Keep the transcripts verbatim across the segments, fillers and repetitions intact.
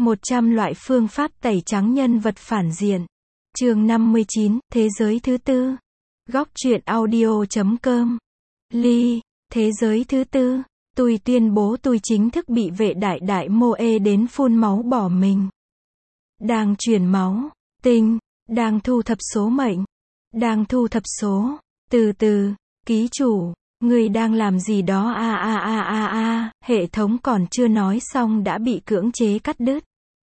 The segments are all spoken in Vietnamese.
một trăm loại phương pháp tẩy trắng nhân vật phản diện. Chương năm mươi chín, Thế giới thứ tư. Góc truyện audio chấm com. Ly, thế giới thứ tư. Tôi tuyên bố tôi chính thức bị vệ đại đại mô ê đến phun máu bỏ mình. Đang truyền máu. Tinh, đang thu thập số mệnh. Đang thu thập số. Từ từ, ký chủ, người đang làm gì đó a a a a a, hệ thống còn chưa nói xong đã bị cưỡng chế cắt đứt.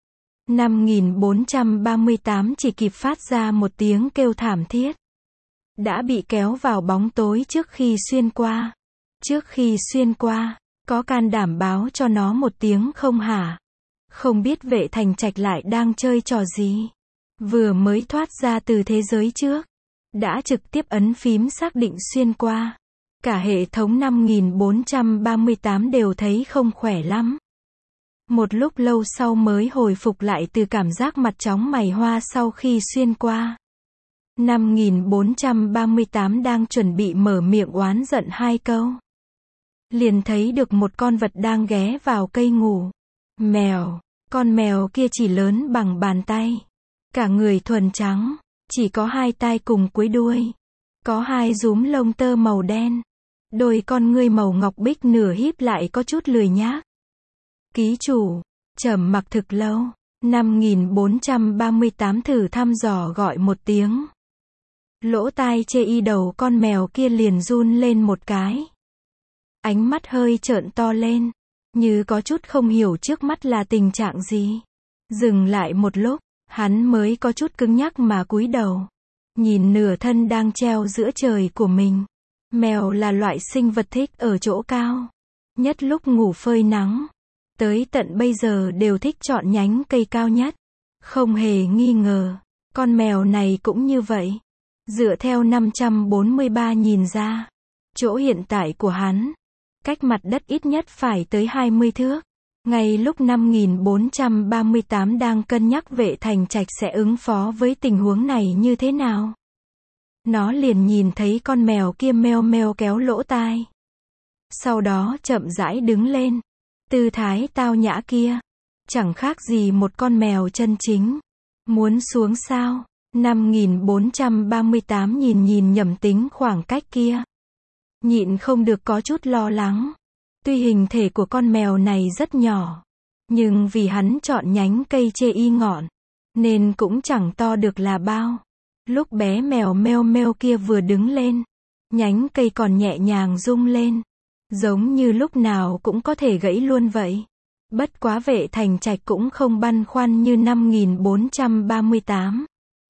năm nghìn bốn trăm ba mươi tám chỉ kịp phát ra một tiếng kêu thảm thiết. Đã bị kéo vào bóng tối trước khi xuyên qua. Trước khi xuyên qua, có can đảm báo cho nó một tiếng không hả? Không biết vệ thành trạch lại đang chơi trò gì. Vừa mới thoát ra từ thế giới trước. Đã trực tiếp ấn phím xác định xuyên qua. Cả hệ thống năm nghìn bốn trăm ba mươi tám đều thấy không khỏe lắm. Một lúc lâu sau mới hồi phục lại từ cảm giác mặt chóng mày hoa sau khi xuyên qua. năm nghìn bốn trăm ba mươi tám đang chuẩn bị mở miệng oán giận hai câu. Liền thấy được một con vật đang ghé vào cây ngủ. Mèo. Con mèo kia chỉ lớn bằng bàn tay. Cả người thuần trắng. Chỉ có hai tai cùng cuối đuôi. Có hai rúm lông tơ màu đen. Đôi con ngươi màu ngọc bích nửa híp lại có chút lười nhác. Ký chủ. Trầm mặc thực lâu. năm nghìn bốn trăm ba mươi tám thử thăm dò gọi một tiếng. Lỗ tai chê y đầu con mèo kia liền run lên một cái. Ánh mắt hơi trợn to lên. Như có chút không hiểu trước mắt là tình trạng gì. Dừng lại một lúc. Hắn mới có chút cứng nhắc mà cúi đầu. Nhìn nửa thân đang treo giữa trời của mình. Mèo là loại sinh vật thích ở chỗ cao. Nhất lúc ngủ phơi nắng. Tới tận bây giờ đều thích chọn nhánh cây cao nhất. Không hề nghi ngờ. Con mèo này cũng như vậy. Dựa theo năm trăm bốn mươi ba nhìn ra. Chỗ hiện tại của hắn. Cách mặt đất ít nhất phải tới hai mươi thước. Ngay lúc năm nghìn bốn trăm ba mươi tám đang cân nhắc vệ thành trạch sẽ ứng phó với tình huống này như thế nào. Nó liền nhìn thấy con mèo kia meo meo kéo lỗ tai. Sau đó chậm rãi đứng lên. Tư thái tao nhã kia. Chẳng khác gì một con mèo chân chính. Muốn xuống sao? năm nghìn bốn trăm ba mươi tám nhìn nhìn nhẩm tính khoảng cách kia. Nhịn không được có chút lo lắng. Tuy hình thể của con mèo này rất nhỏ. Nhưng vì hắn chọn nhánh cây chê y ngọn. Nên cũng chẳng to được là bao. Lúc bé mèo meo meo kia vừa đứng lên. Nhánh cây còn nhẹ nhàng rung lên. Giống như lúc nào cũng có thể gãy luôn vậy. Bất quá vệ thành trạch cũng không băn khoăn như năm nghìn bốn trăm ba mươi tám.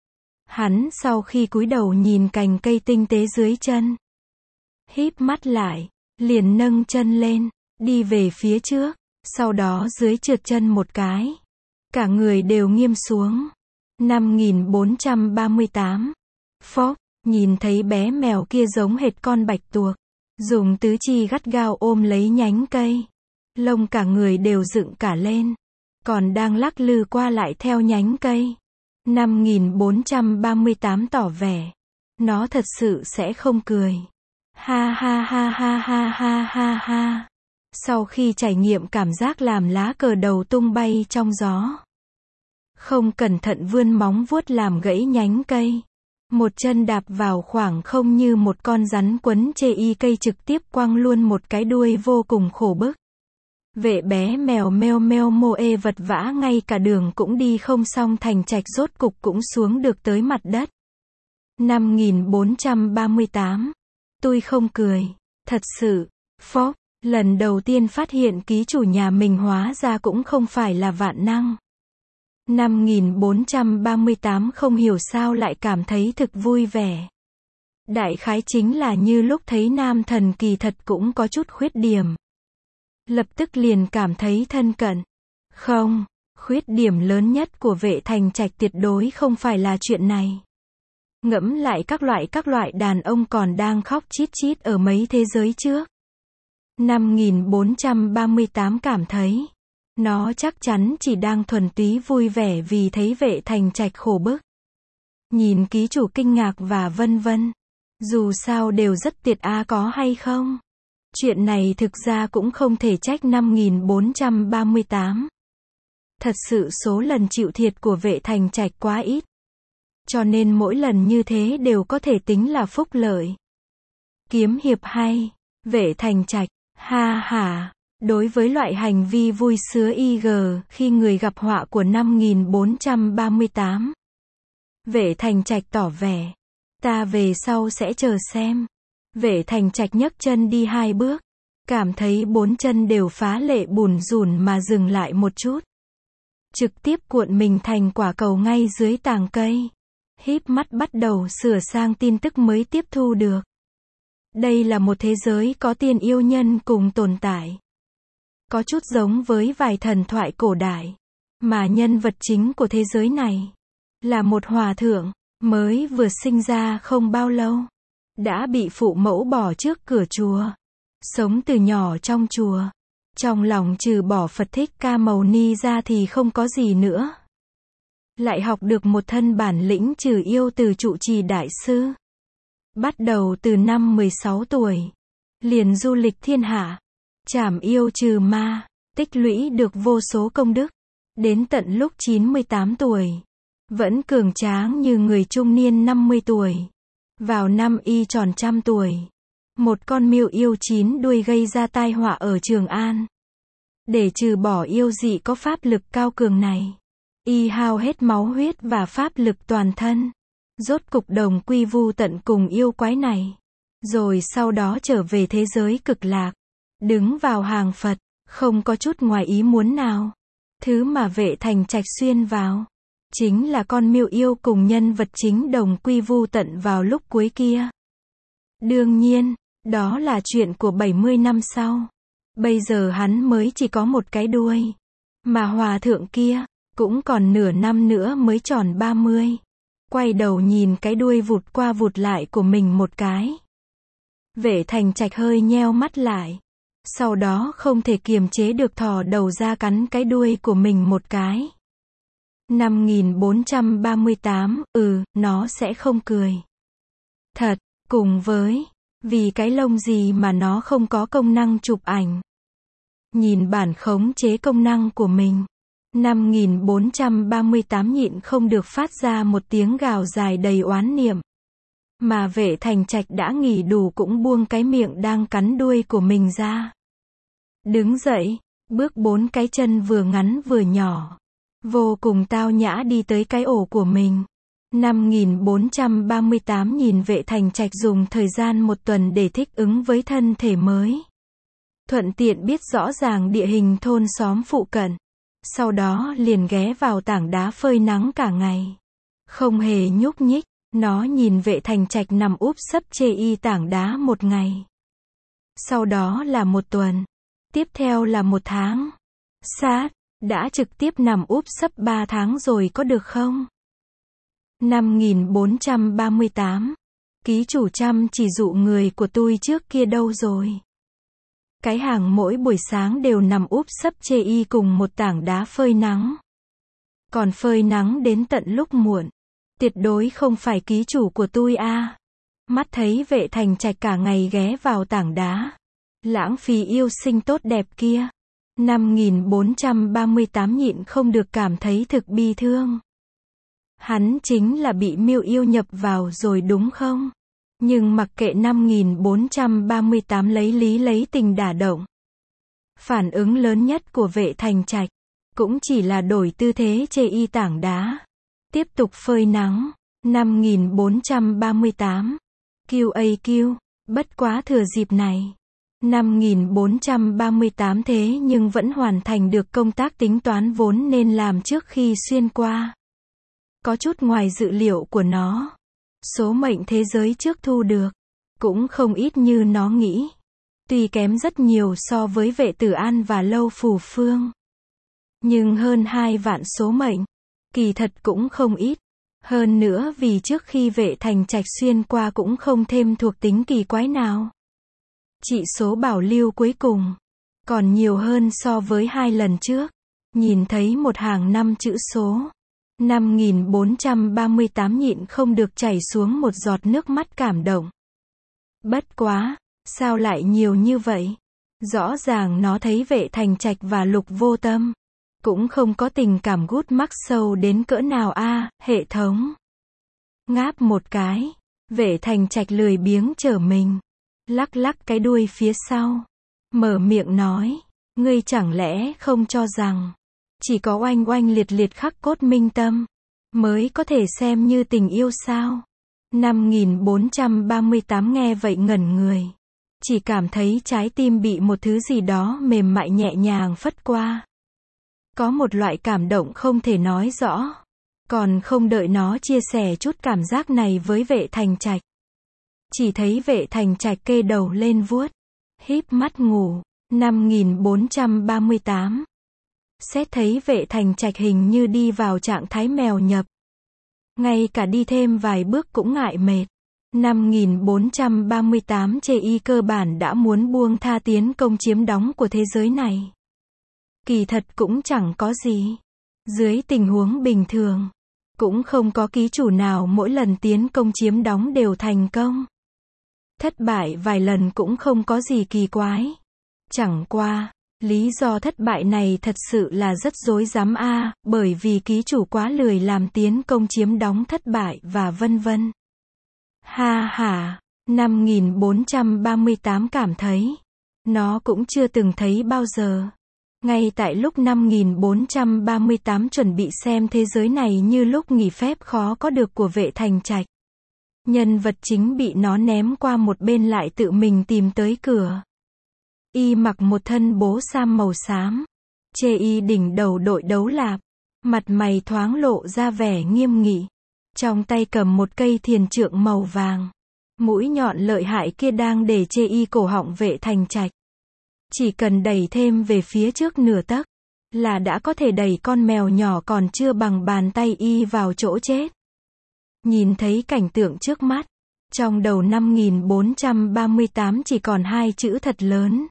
Hắn sau khi cúi đầu nhìn cành cây tinh tế dưới chân. Híp mắt lại. Liền nâng chân lên. Đi về phía trước. Sau đó dưới trượt chân một cái. Cả người đều nghiêm xuống. năm nghìn bốn trăm ba mươi tám. Phốc. Nhìn thấy bé mèo kia giống hệt con bạch tuộc. Dùng tứ chi gắt gao ôm lấy nhánh cây. Lông cả người đều dựng cả lên. Còn đang lắc lư qua lại theo nhánh cây. năm nghìn bốn trăm ba mươi tám tỏ vẻ. Nó thật sự sẽ không cười. Ha ha ha ha ha ha ha ha. Sau khi trải nghiệm cảm giác làm lá cờ đầu tung bay trong gió. Không cẩn thận vươn móng vuốt làm gãy nhánh cây. Một chân đạp vào khoảng không như một con rắn quấn chê y cây trực tiếp quăng luôn một cái đuôi vô cùng khổ bức. Vệ bé mèo meo meo mô ê vật vã ngay cả đường cũng đi không xong thành trạch rốt cục cũng xuống được tới mặt đất. năm nghìn bốn trăm ba mươi tám. Tôi không cười. Thật sự. Phốc. Lần đầu tiên phát hiện ký chủ nhà mình hóa ra cũng không phải là vạn năng. năm nghìn bốn trăm ba mươi tám không hiểu sao lại cảm thấy thực vui vẻ. Đại khái chính là như lúc thấy nam thần kỳ thật cũng có chút khuyết điểm. Lập tức liền cảm thấy thân cận. Không, khuyết điểm lớn nhất của vệ thành trạch tuyệt đối không phải là chuyện này. Ngẫm lại các loại các loại đàn ông còn đang khóc chít chít ở mấy thế giới trước. năm nghìn bốn trăm ba mươi tám cảm thấy. Nó chắc chắn chỉ đang thuần túy vui vẻ vì thấy vệ thành trạch khổ bức. Nhìn ký chủ kinh ngạc và vân vân. Dù sao đều rất tiệt a có hay không. Chuyện này thực ra cũng không thể trách năm nghìn bốn trăm ba mươi tám. Thật sự số lần chịu thiệt của Vệ Thành Trạch quá ít. Cho nên mỗi lần như thế đều có thể tính là phúc lợi. Kiếm hiệp hay, Vệ Thành Trạch, ha ha. Đối với loại hành vi vui sứa i giê khi người gặp họa của năm nghìn bốn trăm ba mươi tám, Vệ Thành Trạch tỏ vẻ, ta về sau sẽ chờ xem. Vệ Thành Trạch nhấc chân đi hai bước, cảm thấy bốn chân đều phá lệ bùn rùn mà dừng lại một chút. Trực tiếp cuộn mình thành quả cầu ngay dưới tàng cây. Híp mắt bắt đầu sửa sang tin tức mới tiếp thu được. Đây là một thế giới có tiên yêu nhân cùng tồn tại. Có chút giống với vài thần thoại cổ đại. Mà nhân vật chính của thế giới này là một hòa thượng, mới vừa sinh ra không bao lâu. Đã bị phụ mẫu bỏ trước cửa chùa. Sống từ nhỏ trong chùa. Trong lòng trừ bỏ Phật Thích Ca Mâu Ni ra thì không có gì nữa. Lại học được một thân bản lĩnh trừ yêu từ trụ trì đại sư. Bắt đầu từ năm mười sáu tuổi. Liền du lịch thiên hạ. Trảm yêu trừ ma. Tích lũy được vô số công đức. Đến tận lúc chín mươi tám tuổi. Vẫn cường tráng như người trung niên năm mươi tuổi. Vào năm y tròn trăm tuổi. Một con miêu yêu chín đuôi gây ra tai họa ở Trường An. Để trừ bỏ yêu dị có pháp lực cao cường này. Y hao hết máu huyết và pháp lực toàn thân. Rốt cục đồng quy vu tận cùng yêu quái này. Rồi sau đó trở về thế giới cực lạc. Đứng vào hàng Phật. Không có chút ngoài ý muốn nào. Thứ mà Vệ Thành Trạch xuyên vào. Chính là con miêu yêu cùng nhân vật chính đồng quy vu tận vào lúc cuối kia. Đương nhiên, đó là chuyện của bảy mươi năm sau. Bây giờ hắn mới chỉ có một cái đuôi. Mà hòa thượng kia, cũng còn nửa năm nữa mới tròn ba mươi. Quay đầu nhìn cái đuôi vụt qua vụt lại của mình một cái. Vệ Thành Trạch hơi nheo mắt lại. Sau đó không thể kiềm chế được thò đầu ra cắn cái đuôi của mình một cái. Năm nghìn bốn trăm ba mươi tám, ừ, nó sẽ không cười. Thật, cùng với, vì cái lông gì mà nó không có công năng chụp ảnh. Nhìn bản khống chế công năng của mình. Năm nghìn bốn trăm ba mươi tám nhịn không được phát ra một tiếng gào dài đầy oán niệm. Mà Vệ Thành Trạch đã nghỉ đủ cũng buông cái miệng đang cắn đuôi của mình ra. Đứng dậy, bước bốn cái chân vừa ngắn vừa nhỏ. Vô cùng tao nhã đi tới cái ổ của mình. Năm nghìn bốn trăm ba mươi tám nhìn Vệ Thành Trạch dùng thời gian một tuần để thích ứng với thân thể mới. Thuận tiện biết rõ ràng địa hình thôn xóm phụ cận. Sau đó liền ghé vào tảng đá phơi nắng cả ngày. Không hề nhúc nhích, nó nhìn Vệ Thành Trạch nằm úp sấp chê y tảng đá một ngày. Sau đó là một tuần. Tiếp theo là một tháng. Sát, đã trực tiếp nằm úp sấp ba tháng rồi có được không? Năm nghìn bốn trăm ba mươi tám. Ký chủ chăm chỉ dụ người của tôi trước kia đâu rồi? Cái hàng mỗi buổi sáng đều nằm úp sấp chê y cùng một tảng đá phơi nắng. Còn phơi nắng đến tận lúc muộn. Tuyệt đối không phải ký chủ của tôi a. Mắt thấy Vệ Thành Trạch cả ngày ghé vào tảng đá. Lãng phí yêu sinh tốt đẹp kia. Năm nghìn bốn trăm ba mươi tám nhịn không được cảm thấy thực bi thương. Hắn chính là bị miêu yêu nhập vào rồi đúng không? Nhưng mặc kệ năm nghìn bốn trăm ba mươi tám lấy lý lấy tình đả động. Phản ứng lớn nhất của Vệ Thành Trạch cũng chỉ là đổi tư thế chê y tảng đá. Tiếp tục phơi nắng. Năm nghìn bốn trăm ba mươi tám. quy a quy. Bất quá thừa dịp này. Năm nghìn bốn trăm ba mươi tám thế nhưng vẫn hoàn thành được công tác tính toán vốn nên làm trước khi xuyên qua. Có chút ngoài dự liệu của nó. Số mệnh thế giới trước thu được. Cũng không ít như nó nghĩ. Tuy kém rất nhiều so với Vệ Tử An và Lâu Phù Phương. Nhưng hơn hai vạn số mệnh. Kỳ thật cũng không ít. Hơn nữa vì trước khi Vệ Thành Trạch xuyên qua cũng không thêm thuộc tính kỳ quái nào. Chỉ số bảo lưu cuối cùng. Còn nhiều hơn so với hai lần trước. Nhìn thấy một hàng năm chữ số. Năm nghìn bốn trăm ba mươi tám nhịn không được chảy xuống một giọt nước mắt cảm động. Bất quá, sao lại nhiều như vậy? Rõ ràng nó thấy Vệ Thành Trạch và Lục Vô Tâm. Cũng không có tình cảm gút mắc sâu đến cỡ nào a, hệ thống. Ngáp một cái, Vệ Thành Trạch lười biếng trở mình, lắc lắc cái đuôi phía sau, mở miệng nói, ngươi chẳng lẽ không cho rằng, chỉ có oanh oanh liệt liệt khắc cốt minh tâm, mới có thể xem như tình yêu sao? năm nghìn bốn trăm ba mươi tám nghe vậy ngẩn người, chỉ cảm thấy trái tim bị một thứ gì đó mềm mại nhẹ nhàng phất qua. Có một loại cảm động không thể nói rõ. Còn không đợi nó chia sẻ chút cảm giác này với Vệ Thành Trạch, chỉ thấy Vệ Thành Trạch kê đầu lên vuốt, híp mắt ngủ. năm nghìn bốn trăm ba mươi tám. Xét thấy Vệ Thành Trạch hình như đi vào trạng thái mèo nhập, ngay cả đi thêm vài bước cũng ngại mệt. năm nghìn bốn trăm ba mươi tám chê y cơ bản đã muốn buông tha tiến công chiếm đóng của thế giới này. Kỳ thật cũng chẳng có gì. Dưới tình huống bình thường, cũng không có ký chủ nào mỗi lần tiến công chiếm đóng đều thành công. Thất bại vài lần cũng không có gì kỳ quái. Chẳng qua, lý do thất bại này thật sự là rất rối rắm a, bởi vì ký chủ quá lười làm tiến công chiếm đóng thất bại và vân vân. Ha ha, năm nghìn bốn trăm ba mươi tám cảm thấy, nó cũng chưa từng thấy bao giờ. Ngay tại lúc năm nghìn bốn trăm ba mươi tám chuẩn bị xem thế giới này như lúc nghỉ phép khó có được của Vệ Thành Trạch, nhân vật chính bị nó ném qua một bên lại tự mình tìm tới cửa. Y mặc một thân bố sam màu xám, chê y đỉnh đầu đội đấu lạp, mặt mày thoáng lộ ra vẻ nghiêm nghị, trong tay cầm một cây thiền trượng màu vàng, mũi nhọn lợi hại kia đang để chê y cổ họng Vệ Thành Trạch. Chỉ cần đẩy thêm về phía trước nửa tấc, là đã có thể đẩy con mèo nhỏ còn chưa bằng bàn tay y vào chỗ chết. Nhìn thấy cảnh tượng trước mắt, trong đầu năm nghìn bốn trăm ba mươi tám chỉ còn hai chữ thật lớn.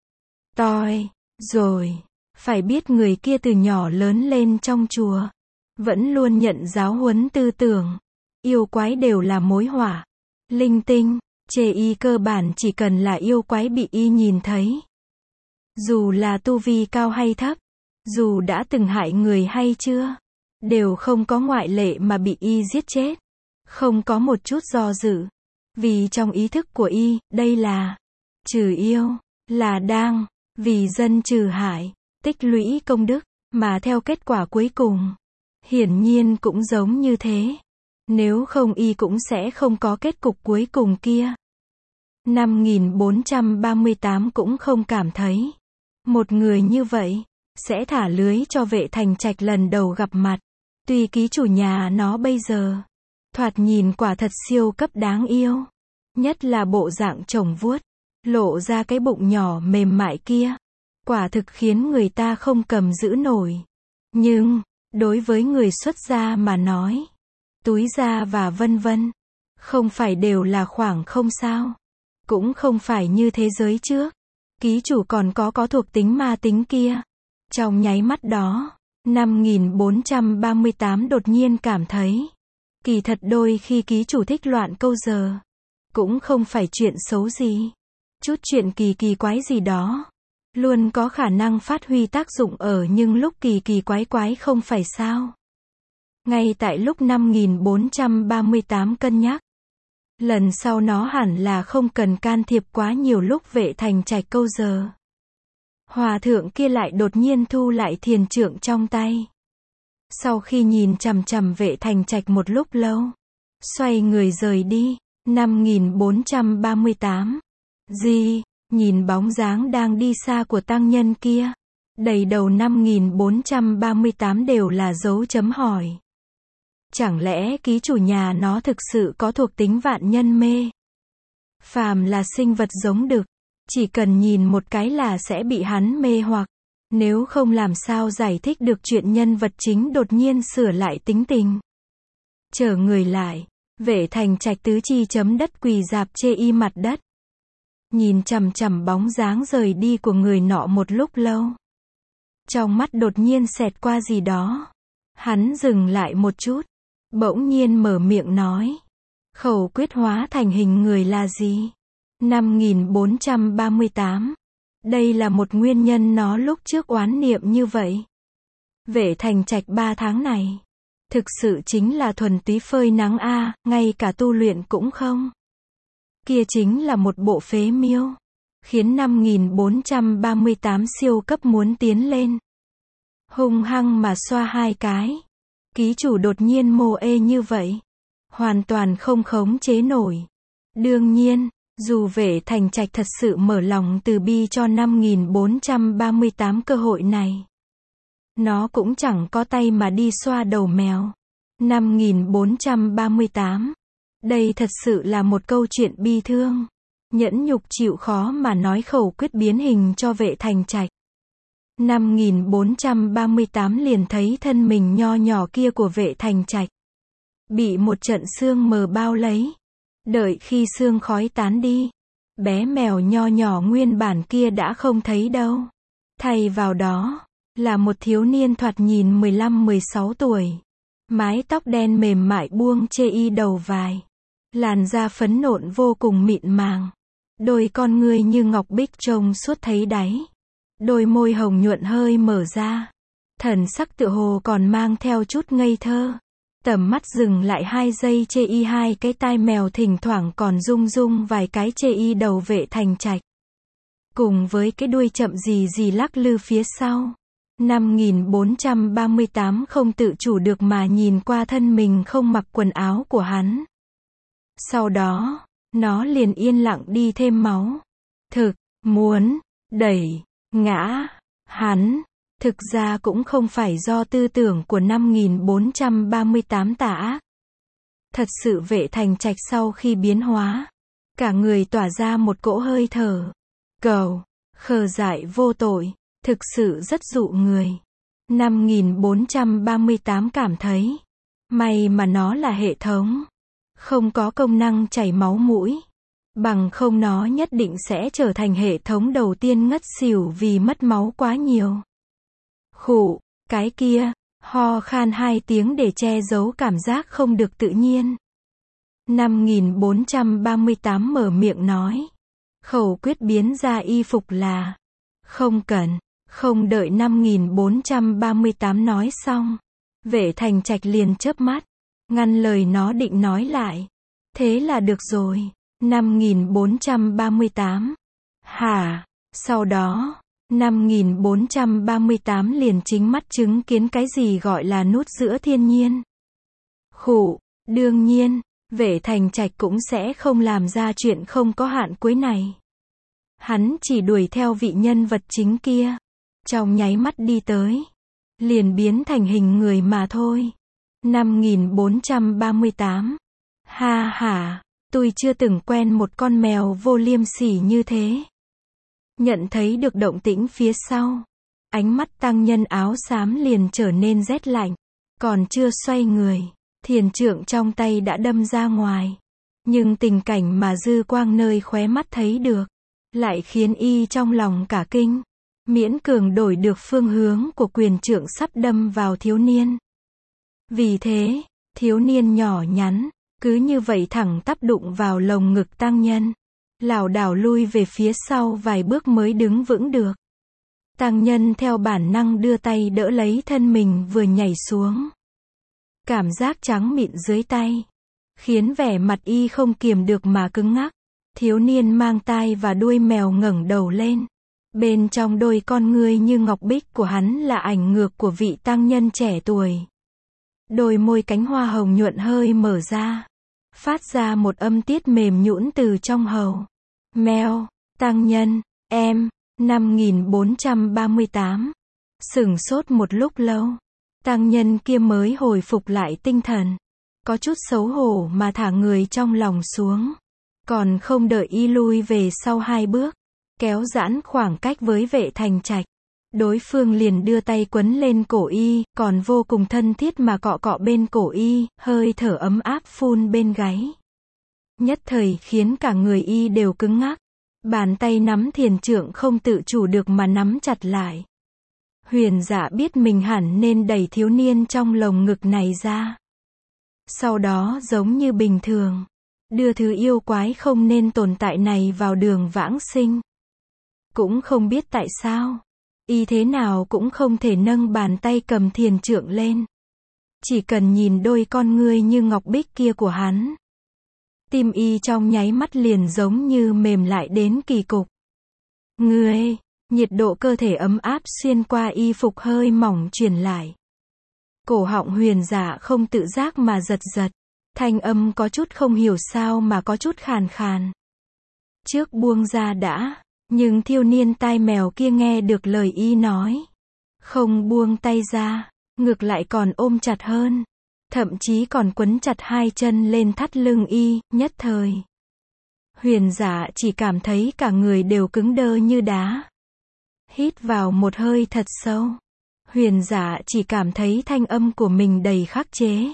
Toi, rồi, phải biết người kia từ nhỏ lớn lên trong chùa, vẫn luôn nhận giáo huấn tư tưởng, yêu quái đều là mối họa, linh tinh, chê y cơ bản chỉ cần là yêu quái bị y nhìn thấy. Dù là tu vi cao hay thấp, dù đã từng hại người hay chưa, đều không có ngoại lệ mà bị y giết chết. Không có một chút do dự. Vì trong ý thức của y, đây là trừ yêu, là đang vì dân trừ hại, tích lũy công đức, mà theo kết quả cuối cùng, hiển nhiên cũng giống như thế. Nếu không y cũng sẽ không có kết cục cuối cùng kia. năm nghìn bốn trăm ba mươi tám cũng không cảm thấy một người như vậy sẽ thả lưới cho Vệ Thành Trạch lần đầu gặp mặt. Tuy ký chủ nhà nó bây giờ thoạt nhìn quả thật siêu cấp đáng yêu, nhất là bộ dạng chồng vuốt, lộ ra cái bụng nhỏ mềm mại kia, quả thực khiến người ta không cầm giữ nổi. Nhưng, đối với người xuất gia mà nói, túi da và vân vân, không phải đều là khoảng không sao. Cũng không phải như thế giới trước, ký chủ còn có có thuộc tính ma tính kia. Trong nháy mắt đó, năm nghìn bốn trăm ba mươi tám đột nhiên cảm thấy, kỳ thật đôi khi ký chủ thích loạn câu giờ, cũng không phải chuyện xấu gì. Chút chuyện kỳ kỳ quái gì đó, luôn có khả năng phát huy tác dụng ở nhưng lúc kỳ kỳ quái quái không phải sao. Ngay tại lúc năm nghìn bốn trăm ba mươi tám cân nhắc, lần sau nó hẳn là không cần can thiệp quá nhiều lúc Vệ Thành Trạch câu giờ. Hòa thượng kia lại đột nhiên thu lại thiền trượng trong tay. Sau khi nhìn chằm chằm Vệ Thành Trạch một lúc lâu, xoay người rời đi. năm nghìn bốn trăm ba mươi tám. Gì? Nhìn bóng dáng đang đi xa của tăng nhân kia, đầy đầu năm nghìn bốn trăm ba mươi tám đều là dấu chấm hỏi. Chẳng lẽ ký chủ nhà nó thực sự có thuộc tính vạn nhân mê? Phàm là sinh vật giống đực, chỉ cần nhìn một cái là sẽ bị hắn mê hoặc. Nếu không làm sao giải thích được chuyện nhân vật chính đột nhiên sửa lại tính tình. Trở người lại, Vệ Thành Trạch tứ chi chấm đất quỳ dạp chê y mặt đất. Nhìn chằm chằm bóng dáng rời đi của người nọ một lúc lâu. Trong mắt đột nhiên xẹt qua gì đó. Hắn dừng lại một chút, bỗng nhiên mở miệng nói. Khẩu quyết hóa thành hình người là gì? năm nghìn bốn trăm ba mươi tám. Đây là một nguyên nhân nó lúc trước oán niệm như vậy. Vệ Thành Trạch ba tháng này, thực sự chính là thuần túy phơi nắng a, ngay cả tu luyện cũng không. Kia chính là một bộ phế miêu, khiến năm nghìn bốn trăm ba mươi tám siêu cấp muốn tiến lên. Hung hăng mà xoa hai cái. Ký chủ đột nhiên mô ê như vậy, hoàn toàn không khống chế nổi. Đương nhiên, dù Vệ Thành Trạch thật sự mở lòng từ bi cho năm nghìn bốn trăm ba mươi tám cơ hội này, nó cũng chẳng có tay mà đi xoa đầu mèo. năm nghìn bốn trăm ba mươi tám. Đây thật sự là một câu chuyện bi thương, nhẫn nhục chịu khó mà nói khẩu quyết biến hình cho Vệ Thành Trạch. năm nghìn bốn trăm ba mươi tám liền thấy thân mình nho nhỏ kia của Vệ Thành Trạch bị một trận sương mờ bao lấy. Đợi khi sương khói tán đi, bé mèo nho nhỏ nguyên bản kia đã không thấy đâu. Thay vào đó là một thiếu niên thoạt nhìn mười lăm mười sáu tuổi, mái tóc đen mềm mại buông chê y đầu vai, làn da phấn nộn vô cùng mịn màng, đôi con ngươi như ngọc bích trông suốt thấy đáy, đôi môi hồng nhuận hơi mở ra, thần sắc tựa hồ còn mang theo chút ngây thơ. Tầm mắt dừng lại hai giây chê y hai cái tai mèo thỉnh thoảng còn rung rung vài cái chê y đầu Vệ Thành Trạch, cùng với cái đuôi chậm gì gì lắc lư phía sau. năm nghìn bốn trăm ba mươi tám không tự chủ được mà nhìn qua thân mình không mặc quần áo của hắn. Sau đó, nó liền yên lặng đi thêm máu. Thực, muốn, đẩy, ngã, hắn. Thực ra cũng không phải do tư tưởng của năm nghìn bốn trăm ba mươi tám tà ác. Thật sự Vệ Thành Trạch sau khi biến hóa, cả người tỏa ra một cỗ hơi thở cầu, khờ dại vô tội, thực sự rất dụ người. năm nghìn bốn trăm ba mươi tám cảm thấy, may mà nó là hệ thống, không có công năng chảy máu mũi. Bằng không nó nhất định sẽ trở thành hệ thống đầu tiên ngất xỉu vì mất máu quá nhiều. Khụ, cái kia, ho khan hai tiếng để che giấu cảm giác không được tự nhiên. năm nghìn bốn trăm ba mươi tám mở miệng nói. Khẩu quyết biến ra y phục là, không cần, không đợi năm nghìn bốn trăm ba mươi tám nói xong. Vệ Thành Trạch liền chớp mắt, ngăn lời nó định nói lại. Thế là được rồi. năm nghìn bốn trăm ba mươi tám. Hả? Sau đó, năm nghìn bốn trăm ba mươi tám liền chính mắt chứng kiến cái gì gọi là nút giữa thiên nhiên. Khụ, đương nhiên, Vệ Thành Trạch cũng sẽ không làm ra chuyện không có hạn cuối này. Hắn chỉ đuổi theo vị nhân vật chính kia, trong nháy mắt đi tới, liền biến thành hình người mà thôi. năm nghìn bốn trăm ba mươi tám. Ha ha, tôi chưa từng quen một con mèo vô liêm sỉ như thế. Nhận thấy được động tĩnh phía sau, ánh mắt tăng nhân áo xám liền trở nên rét lạnh. Còn chưa xoay người, thiền trượng trong tay đã đâm ra ngoài. Nhưng tình cảnh mà dư quang nơi khóe mắt thấy được, lại khiến y trong lòng cả kinh. Miễn cường đổi được phương hướng của quyền trượng sắp đâm vào thiếu niên. Vì thế, thiếu niên nhỏ nhắn, cứ như vậy thẳng tắp đụng vào lồng ngực tăng nhân. Lảo đảo lui về phía sau vài bước mới đứng vững được. Tăng nhân theo bản năng đưa tay đỡ lấy thân mình vừa nhảy xuống. Cảm giác trắng mịn dưới tay, khiến vẻ mặt y không kiềm được mà cứng ngắc. Thiếu niên mang tai và đuôi mèo ngẩng đầu lên. Bên trong đôi con ngươi như ngọc bích của hắn là ảnh ngược của vị tăng nhân trẻ tuổi. Đôi môi cánh hoa hồng nhuận hơi mở ra, phát ra một âm tiết mềm nhũn từ trong hầu. Mèo, tăng nhân, em, năm nghìn bốn trăm ba mươi tám. Sửng sốt một lúc lâu, tăng nhân kia mới hồi phục lại tinh thần. Có chút xấu hổ mà thả người trong lòng xuống. Còn không đợi y lui về sau hai bước, kéo giãn khoảng cách với Vệ Thành Trạch. Đối phương liền đưa tay quấn lên cổ y, còn vô cùng thân thiết mà cọ cọ bên cổ y, hơi thở ấm áp phun bên gáy. Nhất thời khiến cả người y đều cứng ngắc. Bàn tay nắm thiền trượng không tự chủ được mà nắm chặt lại. Huyền Dạ biết mình hẳn nên đẩy thiếu niên trong lồng ngực này ra. Sau đó giống như bình thường, đưa thứ yêu quái không nên tồn tại này vào đường vãng sinh. Cũng không biết tại sao, Y thế nào cũng không thể nâng bàn tay cầm thiền trượng lên. Chỉ cần nhìn đôi con ngươi như ngọc bích kia của hắn. Tim y trong nháy mắt liền giống như mềm lại đến kỳ cục. Ngươi, nhiệt độ cơ thể ấm áp xuyên qua y phục hơi mỏng truyền lại. Cổ họng Huyền Dạ không tự giác mà giật giật. Thanh âm có chút không hiểu sao mà có chút khàn khàn. Trước buông ra đã, nhưng thiếu niên tai mèo kia nghe được lời y nói. Không buông tay ra, ngược lại còn ôm chặt hơn. Thậm chí còn quấn chặt hai chân lên thắt lưng y, nhất thời. Huyền Dạ chỉ cảm thấy cả người đều cứng đơ như đá. Hít vào một hơi thật sâu. Huyền Dạ chỉ cảm thấy thanh âm của mình đầy khắc chế.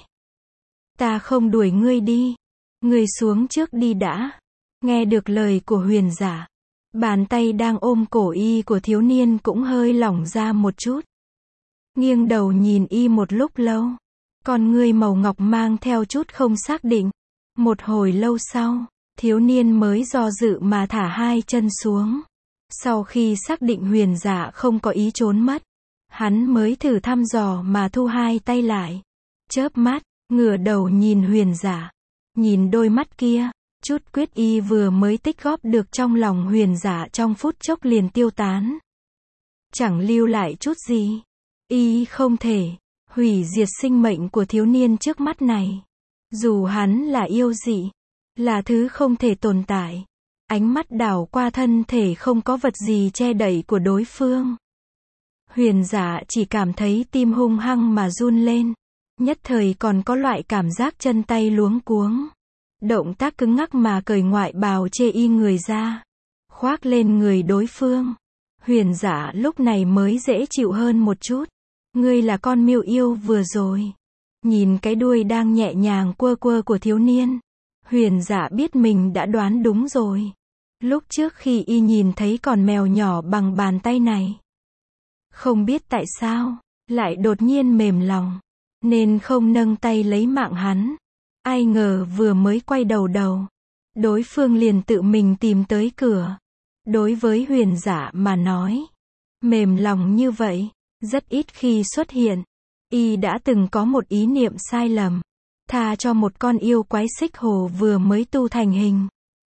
Ta không đuổi ngươi đi. Ngươi xuống trước đi đã. Nghe được lời của Huyền Dạ. Bàn tay đang ôm cổ y của thiếu niên cũng hơi lỏng ra một chút. Nghiêng đầu nhìn y một lúc lâu. Con ngươi màu ngọc mang theo chút không xác định. Một hồi lâu sau, thiếu niên mới do dự mà thả hai chân xuống. Sau khi xác định Huyền Dạ không có ý trốn mất, hắn mới thử thăm dò mà thu hai tay lại. Chớp mắt, ngửa đầu nhìn Huyền Dạ. Nhìn đôi mắt kia, chút quyết y vừa mới tích góp được trong lòng Huyền Dạ trong phút chốc liền tiêu tán. Chẳng lưu lại chút gì. Y không thể hủy diệt sinh mệnh của thiếu niên trước mắt này. Dù hắn là yêu dị, là thứ không thể tồn tại. Ánh mắt đảo qua thân thể không có vật gì che đậy của đối phương. Huyền Dạ chỉ cảm thấy tim hung hăng mà run lên. Nhất thời còn có loại cảm giác chân tay luống cuống. Động tác cứng ngắc mà cởi ngoại bào chê y người ra. Khoác lên người đối phương. Huyền Dạ lúc này mới dễ chịu hơn một chút. Ngươi là con miêu yêu vừa rồi. Nhìn cái đuôi đang nhẹ nhàng quơ quơ của thiếu niên. Huyền Dạ biết mình đã đoán đúng rồi. Lúc trước khi y nhìn thấy con mèo nhỏ bằng bàn tay này. Không biết tại sao, lại đột nhiên mềm lòng. Nên không nâng tay lấy mạng hắn. Ai ngờ vừa mới quay đầu đầu. Đối phương liền tự mình tìm tới cửa. Đối với Huyền Dạ mà nói. Mềm lòng như vậy, rất ít khi xuất hiện. Y đã từng có một ý niệm sai lầm. Tha cho một con yêu quái xích hồ vừa mới tu thành hình.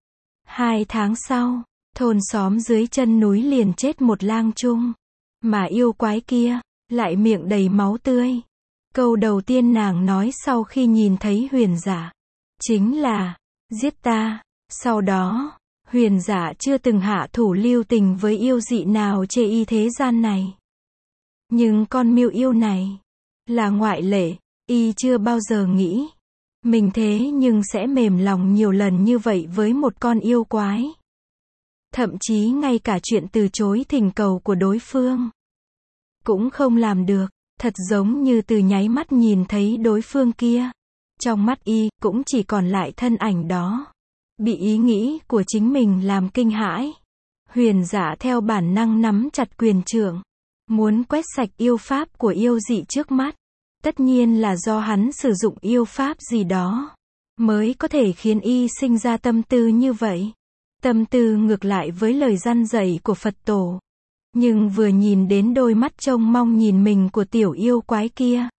Hai tháng sau, thôn xóm dưới chân núi liền chết một lang trung. Mà yêu quái kia, lại miệng đầy máu tươi. Câu đầu tiên nàng nói sau khi nhìn thấy Huyền Dạ, chính là, giết ta. Sau đó, Huyền Dạ chưa từng hạ thủ lưu tình với yêu dị nào chê y thế gian này. Nhưng con miêu yêu này, là ngoại lệ, y chưa bao giờ nghĩ. Mình thế nhưng sẽ mềm lòng nhiều lần như vậy với một con yêu quái. Thậm chí ngay cả chuyện từ chối thỉnh cầu của đối phương cũng không làm được. Thật giống như từ nháy mắt nhìn thấy đối phương kia. Trong mắt y, cũng chỉ còn lại thân ảnh đó. Bị ý nghĩ của chính mình làm kinh hãi. Huyền Dạ theo bản năng nắm chặt quyền trượng. Muốn quét sạch yêu pháp của yêu dị trước mắt. Tất nhiên là do hắn sử dụng yêu pháp gì đó. Mới có thể khiến y sinh ra tâm tư như vậy. Tâm tư ngược lại với lời răn dạy của Phật tổ. Nhưng vừa nhìn đến đôi mắt trông mong nhìn mình của tiểu yêu quái kia.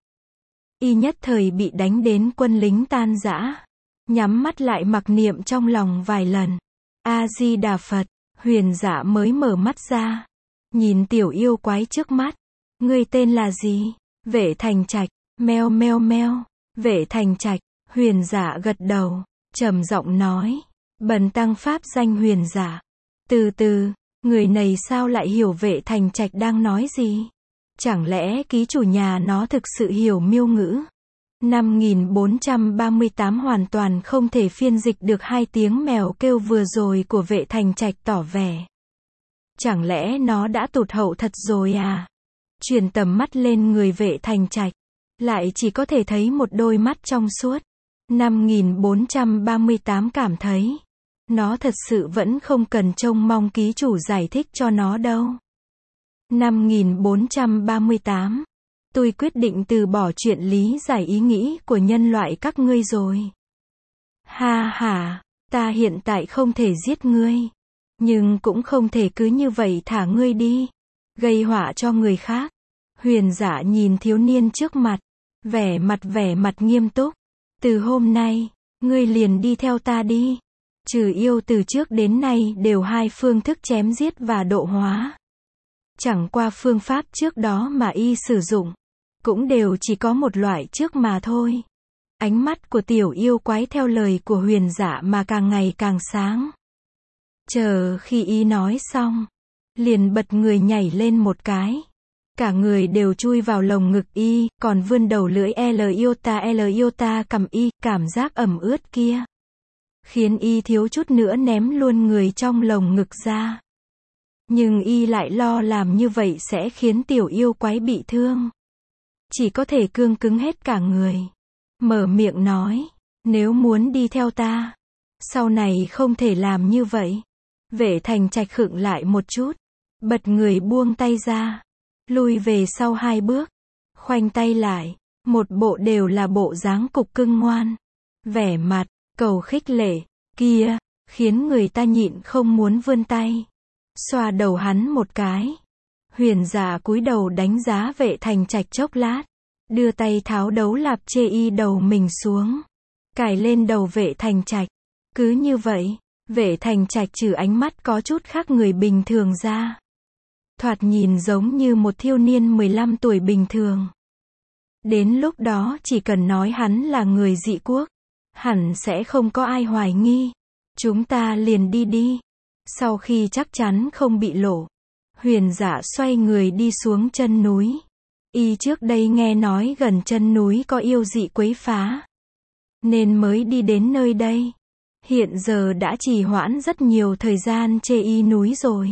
Y nhất thời bị đánh đến quân lính tan rã. Nhắm mắt lại mặc niệm trong lòng vài lần. A-di-đà Phật, Huyền Dạ mới mở mắt ra. Nhìn tiểu yêu quái trước mắt. Ngươi tên là gì? Vệ Thành Trạch. Meo meo meo. Vệ Thành Trạch. Huyền Dạ gật đầu. Trầm giọng nói. Bần tăng pháp danh Huyền Dạ. Từ từ. Người này sao lại hiểu Vệ Thành Trạch đang nói gì? Chẳng lẽ ký chủ nhà nó thực sự hiểu miêu ngữ? năm nghìn bốn trăm ba mươi tám hoàn toàn không thể phiên dịch được hai tiếng mèo kêu vừa rồi của Vệ Thành Trạch tỏ vẻ. Chẳng lẽ nó đã tụt hậu thật rồi à? Chuyển tầm mắt lên người Vệ Thành Trạch, lại chỉ có thể thấy một đôi mắt trong suốt. năm nghìn bốn trăm ba mươi tám cảm thấy nó thật sự vẫn không cần trông mong ký chủ giải thích cho nó đâu. năm nghìn bốn trăm ba mươi tám. Tôi quyết định từ bỏ chuyện lý giải ý nghĩ của nhân loại các ngươi rồi. Ha ha, ta hiện tại không thể giết ngươi. Nhưng cũng không thể cứ như vậy thả ngươi đi. gây họa cho người khác. Huyền Dạ nhìn thiếu niên trước mặt, vẻ mặt vẻ mặt nghiêm túc. Từ hôm nay, ngươi liền đi theo ta đi. Trừ yêu từ trước đến nay đều hai phương thức chém giết và độ hóa. Chẳng qua phương pháp trước đó mà y sử dụng, cũng đều chỉ có một loại trước mà thôi. Ánh mắt của tiểu yêu quái theo lời của Huyền Dạ mà càng ngày càng sáng. Chờ khi y nói xong, liền bật người nhảy lên một cái. Cả người đều chui vào lồng ngực y, còn vươn đầu lưỡi L iota L iota cầm y, cảm giác ẩm ướt kia. Khiến y thiếu chút nữa ném luôn người trong lồng ngực ra. Nhưng y lại lo làm như vậy sẽ khiến tiểu yêu quái bị thương. Chỉ có thể cương cứng hết cả người. Mở miệng nói, nếu muốn đi theo ta, sau này không thể làm như vậy. Vệ Thành Trạch khựng lại một chút, bật người buông tay ra, lui về sau hai bước, khoanh tay lại, một bộ đều là bộ dáng cục cưng ngoan. Vẻ mặt, cầu khích lệ, kia, khiến người ta nhịn không muốn vươn tay. Xoa đầu hắn một cái. Huyền Dạ cúi đầu đánh giá Vệ Thành Trạch chốc lát, đưa tay tháo đấu lạp chê y đầu mình xuống, cài lên đầu Vệ Thành Trạch. Cứ như vậy, Vệ Thành Trạch trừ ánh mắt có chút khác người bình thường ra, thoạt nhìn giống như một thiếu niên mười lăm tuổi bình thường. Đến lúc đó chỉ cần nói hắn là người dị quốc, hẳn sẽ không có ai hoài nghi. Chúng ta liền đi đi. Sau khi chắc chắn không bị lộ, Huyền Dạ xoay người đi xuống chân núi. Y trước đây nghe nói gần chân núi có yêu dị quấy phá, nên mới đi đến nơi đây. Hiện giờ đã trì hoãn rất nhiều thời gian chê y núi rồi.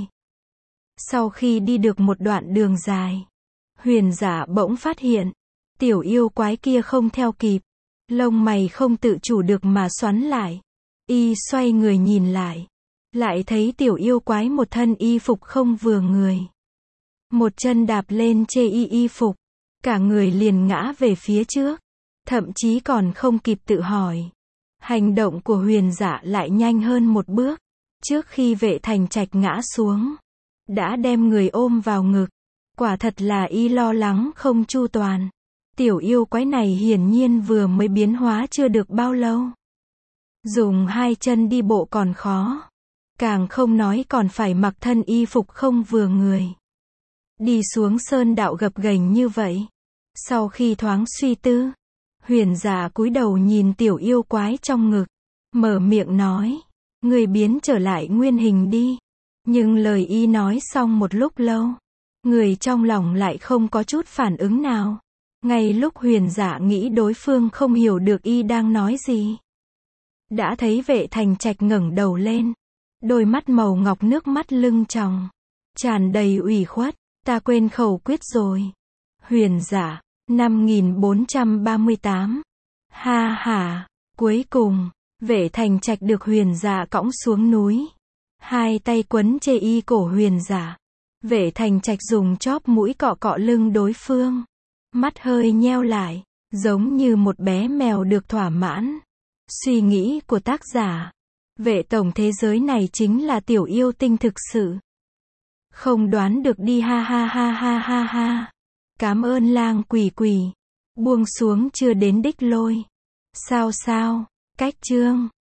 Sau khi đi được một đoạn đường dài, Huyền Dạ bỗng phát hiện, tiểu yêu quái kia không theo kịp. Lông mày không tự chủ được mà xoắn lại. Y xoay người nhìn lại, lại thấy tiểu yêu quái một thân y phục không vừa người. Một chân đạp lên chê y y phục, cả người liền ngã về phía trước, thậm chí còn không kịp tự hỏi. Hành động của Huyền Dạ lại nhanh hơn một bước, trước khi Vệ Thành Trạch ngã xuống, đã đem người ôm vào ngực. Quả thật là y lo lắng không chu toàn. Tiểu yêu quái này hiển nhiên vừa mới biến hóa chưa được bao lâu. Dùng hai chân đi bộ còn khó, càng không nói còn phải mặc thân y phục không vừa người. Đi xuống sơn đạo gập ghềnh như vậy. Sau khi thoáng suy tư, Huyền Dạ cúi đầu nhìn tiểu yêu quái trong ngực, mở miệng nói, người biến trở lại nguyên hình đi. Nhưng lời y nói xong một lúc lâu, người trong lòng lại không có chút phản ứng nào. Ngay lúc Huyền Dạ nghĩ đối phương không hiểu được y đang nói gì, đã thấy Vệ Thành Trạch ngẩng đầu lên, đôi mắt màu ngọc nước mắt lưng tròng, tràn đầy ủy khuất. Ta quên khẩu quyết rồi. Huyền Dạ, năm nghìn bốn trăm ba mươi tám. Ha ha, cuối cùng, Vệ Thành Trạch được Huyền Dạ cõng xuống núi. Hai tay quấn chê y cổ Huyền Dạ. Vệ Thành Trạch dùng chóp mũi cọ cọ lưng đối phương. Mắt hơi nheo lại, giống như một bé mèo được thỏa mãn. Suy nghĩ của tác giả, Vệ tổng thế giới này chính là tiểu yêu tinh thực sự. Không đoán được đi ha ha ha ha ha ha. Cảm ơn lang quỷ quỷ. Buông xuống chưa đến đích lôi. Sao sao, cách chương.